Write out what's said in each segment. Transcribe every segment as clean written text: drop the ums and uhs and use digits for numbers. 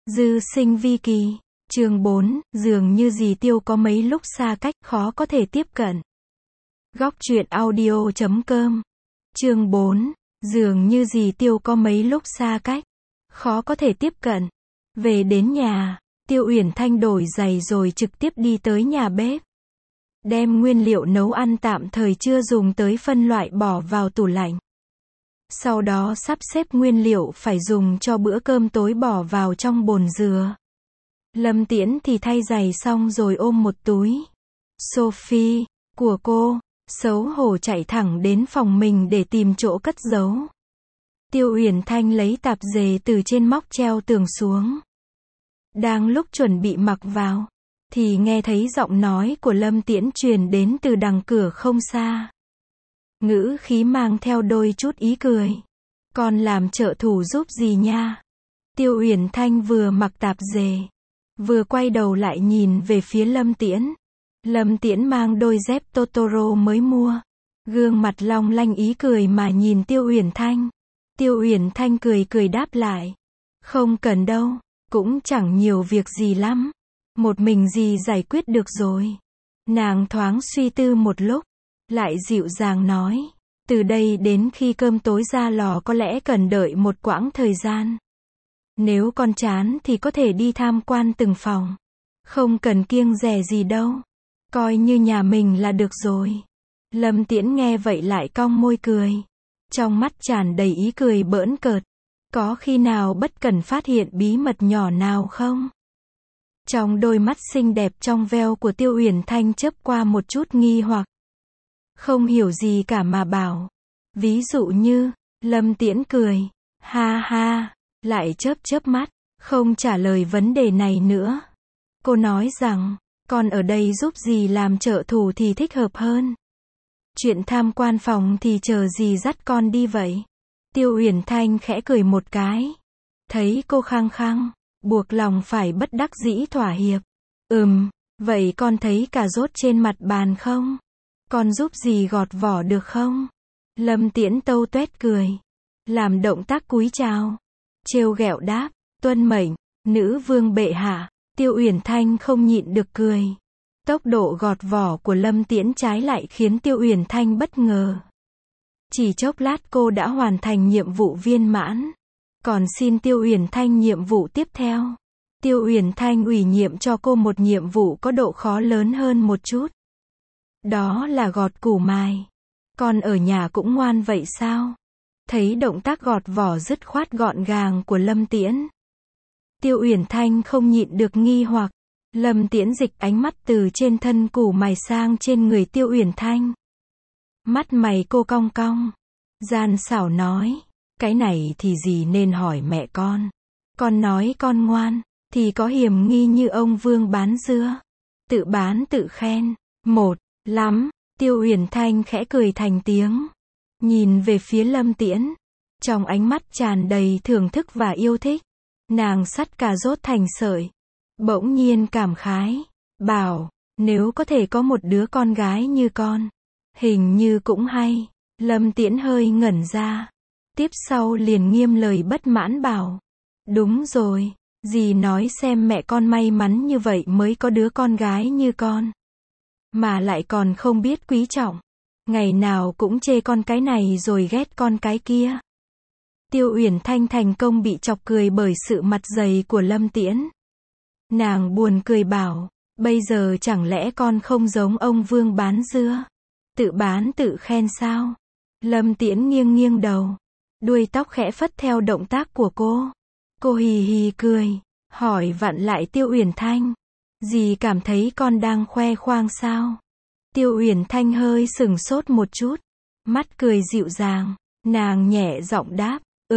Dư sinh vi kỳ. Chương 4, dường như dì Tiêu có mấy lúc xa cách, khó có thể tiếp cận. Góc truyện audio.com. Chương 4, dường như dì Tiêu có mấy lúc xa cách, khó có thể tiếp cận. Về đến nhà, Tiêu Uyển Thanh đổi giày rồi trực tiếp đi tới nhà bếp. Đem nguyên liệu nấu ăn tạm thời chưa dùng tới phân loại bỏ vào tủ lạnh. Sau đó sắp xếp nguyên liệu phải dùng cho bữa cơm tối bỏ vào trong bồn dừa. Lâm Tiễn thì thay giày xong rồi ôm một túi Sophie của cô, xấu hổ chạy thẳng đến phòng mình để tìm chỗ cất giấu. Tiêu Uyển Thanh lấy tạp dề từ trên móc treo tường xuống. Đang lúc chuẩn bị mặc vào, thì nghe thấy giọng nói của Lâm Tiễn truyền đến từ đằng cửa không xa. Ngữ khí mang theo đôi chút ý cười. Con làm trợ thủ giúp gì nha? Tiêu Uyển Thanh vừa mặc tạp dề, vừa quay đầu lại nhìn về phía Lâm Tiễn. Lâm Tiễn mang đôi dép Totoro mới mua. Gương mặt long lanh ý cười mà nhìn Tiêu Uyển Thanh. Tiêu Uyển Thanh cười cười đáp lại. Không cần đâu, cũng chẳng nhiều việc gì lắm. Một mình dì giải quyết được rồi. Nàng thoáng suy tư một lúc, lại dịu dàng nói. Từ đây đến khi cơm tối ra lò có lẽ cần đợi một quãng thời gian. Nếu con chán thì có thể đi tham quan từng phòng. Không cần kiêng dè gì đâu. Coi như nhà mình là được rồi. Lâm Tiễn nghe vậy lại cong môi cười. Trong mắt tràn đầy ý cười bỡn cợt. Có khi nào bất cẩn phát hiện bí mật nhỏ nào không? Trong đôi mắt xinh đẹp trong veo của Tiêu Uyển Thanh chớp qua một chút nghi hoặc. Không hiểu gì cả mà bảo. Ví dụ như, Lâm Tiễn cười. Ha ha, lại chớp chớp mắt, không trả lời vấn đề này nữa. Cô nói rằng, con ở đây giúp dì làm trợ thủ thì thích hợp hơn. Chuyện tham quan phòng thì chờ dì dắt con đi vậy. Tiêu Uyển Thanh khẽ cười một cái. Thấy cô khăng khăng, buộc lòng phải bất đắc dĩ thỏa hiệp. Vậy con thấy cà rốt trên mặt bàn không? Con giúp dì gọt vỏ được không? Lâm Tiễn tâu tuét cười. Làm động tác cúi chào. Trêu ghẹo đáp, tuân mệnh, nữ vương bệ hạ. Tiêu Uyển Thanh không nhịn được cười. Tốc độ gọt vỏ của Lâm Tiễn trái lại khiến Tiêu Uyển Thanh bất ngờ. Chỉ chốc lát cô đã hoàn thành nhiệm vụ viên mãn. Còn xin Tiêu Uyển Thanh nhiệm vụ tiếp theo. Tiêu Uyển Thanh ủy nhiệm cho cô một nhiệm vụ có độ khó lớn hơn một chút. Đó là gọt củ mài. Con ở nhà cũng ngoan vậy sao? Thấy động tác gọt vỏ dứt khoát gọn gàng của Lâm Tiễn. Tiêu Uyển Thanh không nhịn được nghi hoặc. Lâm Tiễn dịch ánh mắt từ trên thân củ mài sang trên người Tiêu Uyển Thanh. Mắt mày cô cong cong. Gian xảo nói. Cái này thì dì nên hỏi mẹ con. Con nói con ngoan, thì có hiểm nghi như ông Vương bán dưa. Tự bán tự khen. Lắm. Tiêu Uyển Thanh khẽ cười thành tiếng. Nhìn về phía Lâm Tiễn. Trong ánh mắt tràn đầy thưởng thức và yêu thích. Nàng sắt cà rốt thành sợi. Bỗng nhiên cảm khái. Bảo, nếu có thể có một đứa con gái như con. Hình như cũng hay. Lâm Tiễn hơi ngẩn ra. Tiếp sau liền nghiêm lời bất mãn bảo. Đúng rồi. Dì nói xem mẹ con may mắn như vậy mới có đứa con gái như con. Mà lại còn không biết quý trọng. Ngày nào cũng chê con cái này rồi ghét con cái kia. Tiêu Uyển Thanh thành công bị chọc cười bởi sự mặt dày của Lâm Tiễn. Nàng buồn cười bảo, bây giờ chẳng lẽ con không giống ông Vương bán dưa? Tự bán tự khen sao? Lâm Tiễn nghiêng nghiêng đầu. Đuôi tóc khẽ phất theo động tác của cô. Cô hì hì cười, hỏi vặn lại Tiêu Uyển Thanh. Dì cảm thấy con đang khoe khoang sao? Tiêu Uyển Thanh hơi sửng sốt một chút. Mắt cười dịu dàng. Nàng nhẹ giọng đáp.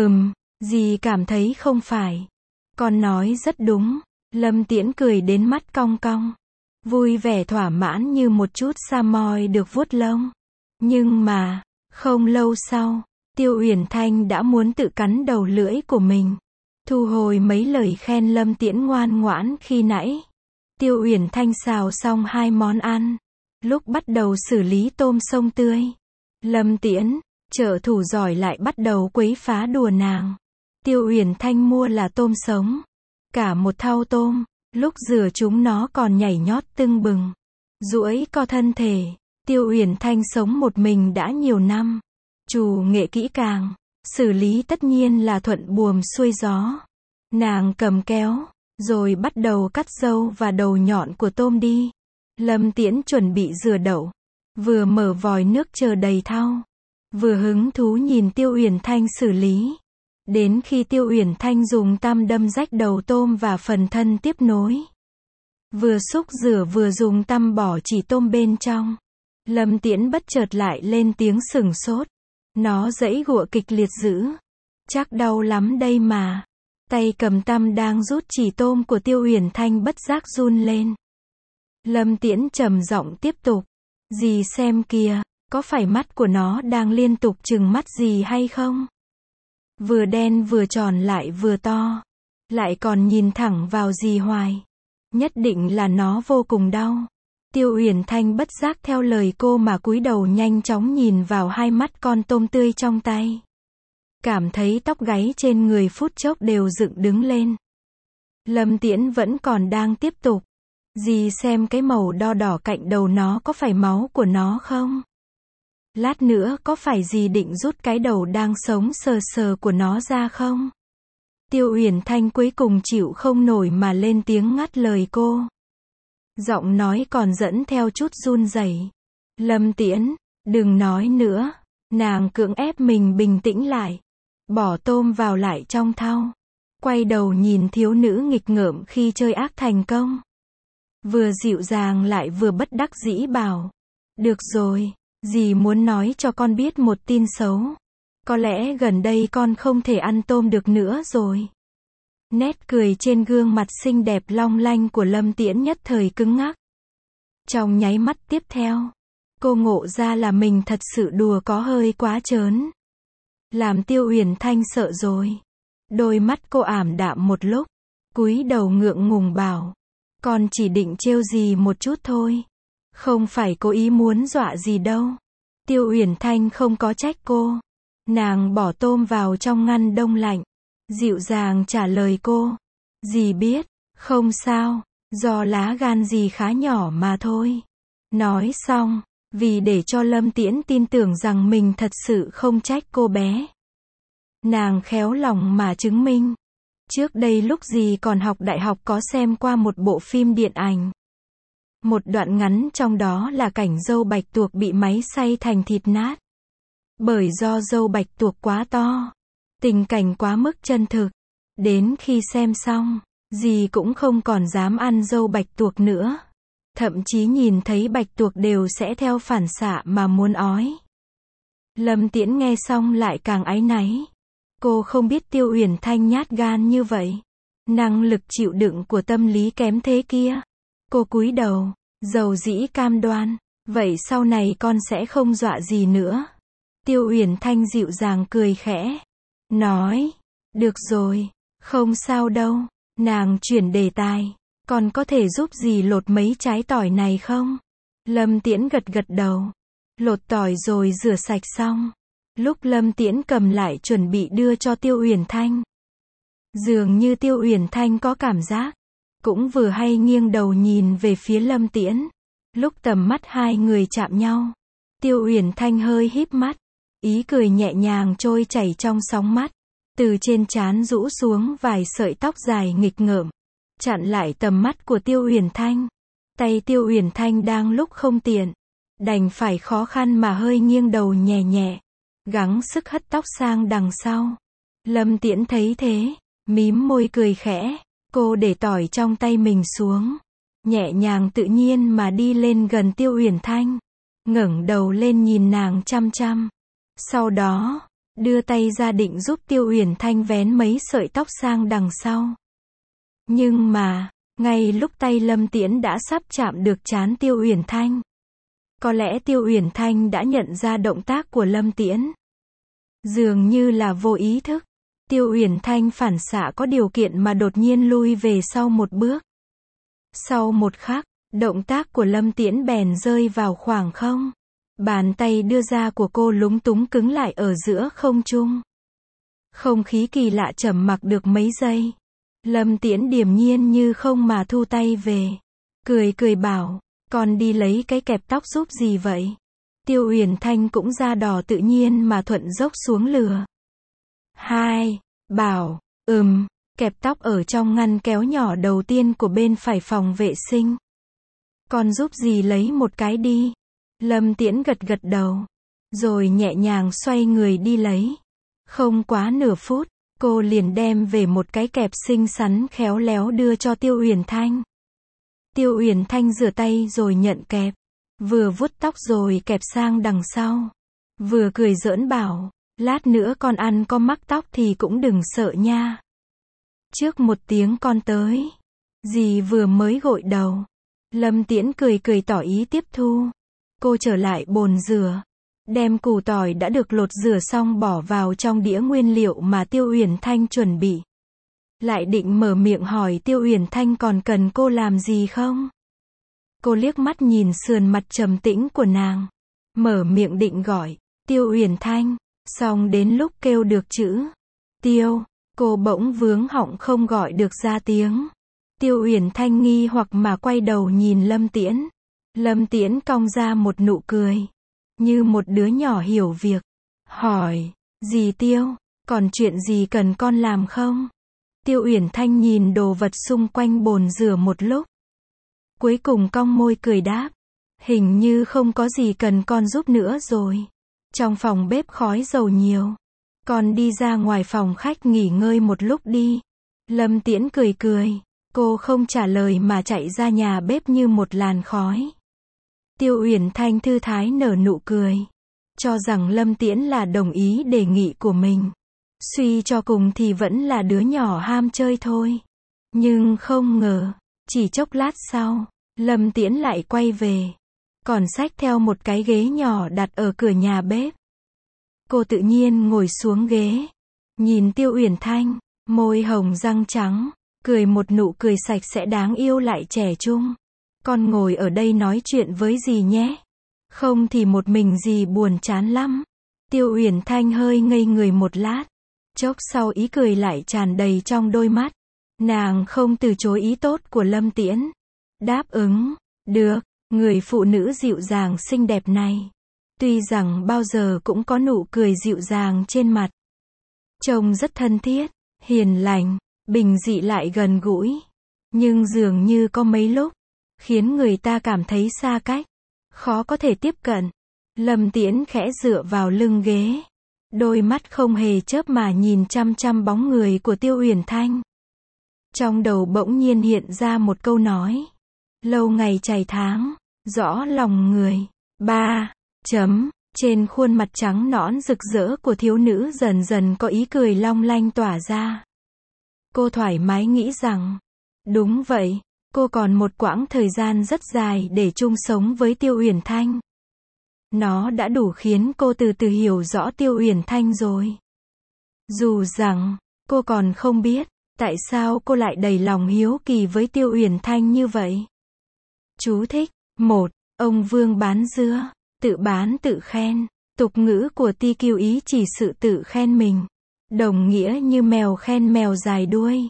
Dì cảm thấy không phải. Con nói rất đúng. Lâm Tiễn cười đến mắt cong cong. Vui vẻ thỏa mãn như một chút sa moi được vuốt lông. Nhưng mà, không lâu sau, Tiêu Uyển Thanh đã muốn tự cắn đầu lưỡi của mình. Thu hồi mấy lời khen Lâm Tiễn ngoan ngoãn khi nãy. Tiêu Uyển Thanh xào xong 2 món ăn. Lúc bắt đầu xử lý tôm sông tươi. Lâm Tiễn, trợ thủ giỏi lại bắt đầu quấy phá đùa nàng. Tiêu Uyển Thanh mua là tôm sống. cả một thau tôm, lúc rửa chúng nó còn nhảy nhót tưng bừng, duỗi co thân thể. Tiêu Uyển Thanh sống một mình đã nhiều năm, chủ nghệ kỹ càng, xử lý tất nhiên là thuận buồm xuôi gió. Nàng cầm kéo, rồi bắt đầu cắt râu và đầu nhọn của tôm đi. Lâm Tiễn chuẩn bị rửa đậu, vừa mở vòi nước chờ đầy thau, vừa hứng thú nhìn Tiêu Uyển Thanh xử lý. Đến khi Tiêu Uyển Thanh dùng tăm đâm rách đầu tôm và phần thân tiếp nối, vừa xúc rửa vừa dùng tăm bỏ chỉ tôm bên trong, Lâm Tiễn bất chợt lại lên tiếng sửng sốt. Nó giãy giụa kịch liệt dữ. Chắc đau lắm đây mà. Tay cầm tăm đang rút chỉ tôm của Tiêu Uyển Thanh bất giác run lên. Lâm Tiễn trầm giọng tiếp tục. Dì xem kìa, có phải mắt của nó đang liên tục trừng mắt dì hay không? Vừa đen vừa tròn lại vừa to. Lại còn nhìn thẳng vào dì hoài. Nhất định là nó vô cùng đau. Tiêu Uyển Thanh bất giác theo lời cô mà cúi đầu nhanh chóng nhìn vào hai mắt con tôm tươi trong tay. Cảm thấy tóc gáy trên người phút chốc đều dựng đứng lên. Lâm Tiễn vẫn còn đang tiếp tục. Dì xem cái màu đo đỏ cạnh đầu nó có phải máu của nó không? Lát nữa có phải dì định rút cái đầu đang sống sờ sờ của nó ra không? Tiêu Uyển Thanh cuối cùng chịu không nổi mà lên tiếng ngắt lời cô. Giọng nói còn dẫn theo chút run rẩy. Lâm Tiễn, đừng nói nữa. Nàng cưỡng ép mình bình tĩnh lại. Bỏ tôm vào lại trong thau. Quay đầu nhìn thiếu nữ nghịch ngợm khi chơi ác thành công. Vừa dịu dàng lại vừa bất đắc dĩ bảo. Được rồi, dì muốn nói cho con biết một tin xấu. Có lẽ gần đây con không thể ăn tôm được nữa rồi. Nét cười trên gương mặt xinh đẹp long lanh của Lâm Tiễn nhất thời cứng ngắc. Trong nháy mắt tiếp theo, cô ngộ ra là mình thật sự đùa có hơi quá trớn. Làm Tiêu Uyển Thanh sợ rồi. Đôi mắt cô ảm đạm một lúc, cúi đầu ngượng ngùng bảo. Con chỉ định trêu dì một chút thôi. Không phải cố ý muốn dọa gì đâu. Tiêu Uyển Thanh không có trách cô. Nàng bỏ tôm vào trong ngăn đông lạnh. Dịu dàng trả lời cô. Dì biết, không sao, do lá gan dì khá nhỏ mà thôi. Nói xong, vì để cho Lâm Tiễn tin tưởng rằng mình thật sự không trách cô bé. Nàng khéo lòng mà chứng minh. Trước đây lúc dì còn học đại học có xem qua một bộ phim điện ảnh. Một đoạn ngắn trong đó là cảnh dâu bạch tuộc bị máy xay thành thịt nát. Bởi do dâu bạch tuộc quá to. Tình cảnh quá mức chân thực. Đến khi xem xong, dì cũng không còn dám ăn dâu bạch tuộc nữa. Thậm chí nhìn thấy bạch tuộc đều sẽ theo phản xạ mà muốn ói. Lâm Tiễn nghe xong lại càng áy náy. Cô không biết Tiêu Uyển Thanh nhát gan như vậy. Năng lực chịu đựng của tâm lý kém thế kia. Cô cúi đầu, dầu dĩ cam đoan. Vậy sau này con sẽ không dọa gì nữa. Tiêu Uyển Thanh dịu dàng cười khẽ. Nói, được rồi, không sao đâu. Nàng chuyển đề tài. Con có thể giúp dì lột mấy trái tỏi này không? Lâm Tiễn gật gật đầu. Lột tỏi rồi rửa sạch xong. Lúc Lâm Tiễn cầm lại chuẩn bị đưa cho Tiêu Uyển Thanh. Dường như Tiêu Uyển Thanh có cảm giác. Cũng vừa hay nghiêng đầu nhìn về phía Lâm Tiễn. Lúc tầm mắt hai người chạm nhau. Tiêu Uyển Thanh hơi híp mắt. Ý cười nhẹ nhàng trôi chảy trong sóng mắt. Từ trên trán rũ xuống vài sợi tóc dài nghịch ngợm. Chặn lại tầm mắt của Tiêu Uyển Thanh. Tay Tiêu Uyển Thanh đang lúc không tiện. Đành phải khó khăn mà hơi nghiêng đầu nhẹ nhẹ. Gắng sức hất tóc sang đằng sau. Lâm Tiễn thấy thế. Mím môi cười khẽ. Cô để tỏi trong tay mình xuống. Nhẹ nhàng tự nhiên mà đi lên gần Tiêu Uyển Thanh. Ngẩng đầu lên nhìn nàng chăm chăm. Sau đó, đưa tay ra định giúp Tiêu Uyển Thanh vén mấy sợi tóc sang đằng sau. Nhưng mà, ngay lúc tay Lâm Tiễn đã sắp chạm được trán Tiêu Uyển Thanh. Có lẽ Tiêu Uyển Thanh đã nhận ra động tác của Lâm Tiễn. Dường như là vô ý thức. Tiêu Uyển Thanh phản xạ có điều kiện mà đột nhiên lui về sau một bước. Sau một khắc, động tác của Lâm Tiễn bèn rơi vào khoảng không. Bàn tay đưa ra của cô lúng túng cứng lại ở giữa không trung. Không khí kỳ lạ trầm mặc được mấy giây. Lâm Tiễn điềm nhiên như không mà thu tay về. Cười cười bảo, con đi lấy cái kẹp tóc giúp gì vậy? Tiêu Uyển Thanh cũng da đỏ tự nhiên mà thuận dốc xuống lừa. Hai, bảo, kẹp tóc ở trong ngăn kéo nhỏ đầu tiên của bên phải phòng vệ sinh. Con giúp gì lấy một cái đi. Lâm Tiễn gật gật đầu. Rồi nhẹ nhàng xoay người đi lấy. Không quá nửa phút, cô liền đem về một cái kẹp xinh xắn khéo léo đưa cho Tiêu Uyển Thanh. Tiêu Uyển Thanh rửa tay rồi nhận kẹp. Vừa vuốt tóc rồi kẹp sang đằng sau. Vừa cười giỡn bảo, lát nữa con ăn có mắc tóc thì cũng đừng sợ nha. Trước 1 tiếng con tới. Dì vừa mới gội đầu. Lâm Tiễn cười cười tỏ ý tiếp thu. Cô trở lại bồn rửa. Đem củ tỏi đã được lột rửa xong bỏ vào trong đĩa nguyên liệu mà Tiêu Uyển Thanh chuẩn bị. Lại định mở miệng hỏi Tiêu Uyển Thanh còn cần cô làm gì không? Cô liếc mắt nhìn sườn mặt trầm tĩnh của nàng. Mở miệng định gọi, Tiêu Uyển Thanh. Xong đến lúc kêu được chữ Tiêu, cô bỗng vướng họng không gọi được ra tiếng. Tiêu Uyển Thanh nghi hoặc mà quay đầu nhìn Lâm Tiễn. Lâm Tiễn cong ra một nụ cười. Như một đứa nhỏ hiểu việc. Hỏi, dì Tiêu, còn chuyện gì cần con làm không? Tiêu Uyển Thanh nhìn đồ vật xung quanh bồn rửa một lúc. Cuối cùng cong môi cười đáp. Hình như không có gì cần con giúp nữa rồi. Trong phòng bếp khói dầu nhiều. Con đi ra ngoài phòng khách nghỉ ngơi một lúc đi. Lâm Tiễn cười cười. Cô không trả lời mà chạy ra nhà bếp như một làn khói. Tiêu Uyển Thanh thư thái nở nụ cười. Cho rằng Lâm Tiễn là đồng ý đề nghị của mình. Suy cho cùng thì vẫn là đứa nhỏ ham chơi thôi. Nhưng không ngờ, chỉ chốc lát sau, Lâm Tiễn lại quay về. Còn xách theo một cái ghế nhỏ đặt ở cửa nhà bếp. Cô tự nhiên ngồi xuống ghế. Nhìn Tiêu Uyển Thanh, môi hồng răng trắng, cười một nụ cười sạch sẽ đáng yêu lại trẻ trung. Con ngồi ở đây nói chuyện với dì nhé. Không thì một mình dì buồn chán lắm. Tiêu Uyển Thanh hơi ngây người một lát. Chốc sau ý cười lại tràn đầy trong đôi mắt. Nàng không từ chối ý tốt của Lâm Tiễn. Đáp ứng, được, người phụ nữ dịu dàng xinh đẹp này. Tuy rằng bao giờ cũng có nụ cười dịu dàng trên mặt. Trông rất thân thiết, hiền lành, bình dị lại gần gũi. Nhưng dường như có mấy lúc, khiến người ta cảm thấy xa cách, khó có thể tiếp cận. Lâm Tiễn khẽ dựa vào lưng ghế. Đôi mắt không hề chớp mà nhìn chăm chăm bóng người của Tiêu Uyển Thanh. Trong đầu bỗng nhiên hiện ra một câu nói. Lâu ngày chày tháng, rõ lòng người. 3. Trên khuôn mặt trắng nõn rực rỡ của thiếu nữ dần dần có ý cười long lanh tỏa ra. Cô thoải mái nghĩ rằng, đúng vậy, cô còn một quãng thời gian rất dài để chung sống với Tiêu Uyển Thanh. Nó đã đủ khiến cô từ từ hiểu rõ Tiêu Uyển Thanh rồi. Dù rằng, cô còn không biết, tại sao cô lại đầy lòng hiếu kỳ với Tiêu Uyển Thanh như vậy. Chú thích. 1. Ông Vương bán dưa, tự bán tự khen. Tục ngữ của TQ ý chỉ sự tự khen mình. Đồng nghĩa như mèo khen mèo dài đuôi.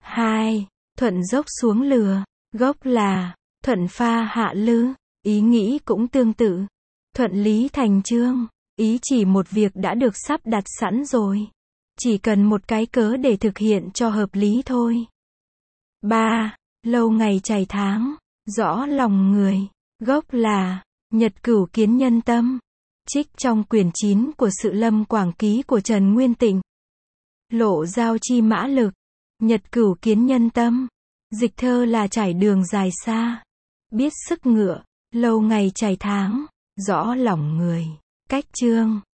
2. Thuận dốc xuống lừa. Gốc là, thuận pha hạ lư. Ý nghĩ cũng tương tự. Thuận lý thành chương. Ý chỉ một việc đã được sắp đặt sẵn rồi. Chỉ cần một cái cớ để thực hiện cho hợp lý thôi. 3. Lâu ngày chày tháng, rõ lòng người. Gốc là, nhật cửu kiến nhân tâm. Trích trong quyển 9 của Sự Lâm Quảng Ký của Trần Nguyên Tịnh. Lộ giao chi mã lực. Nhật cửu kiến nhân tâm. Dịch thơ là trải đường dài xa. Biết sức ngựa, lâu ngày chày tháng, rõ lòng người. Cách chương.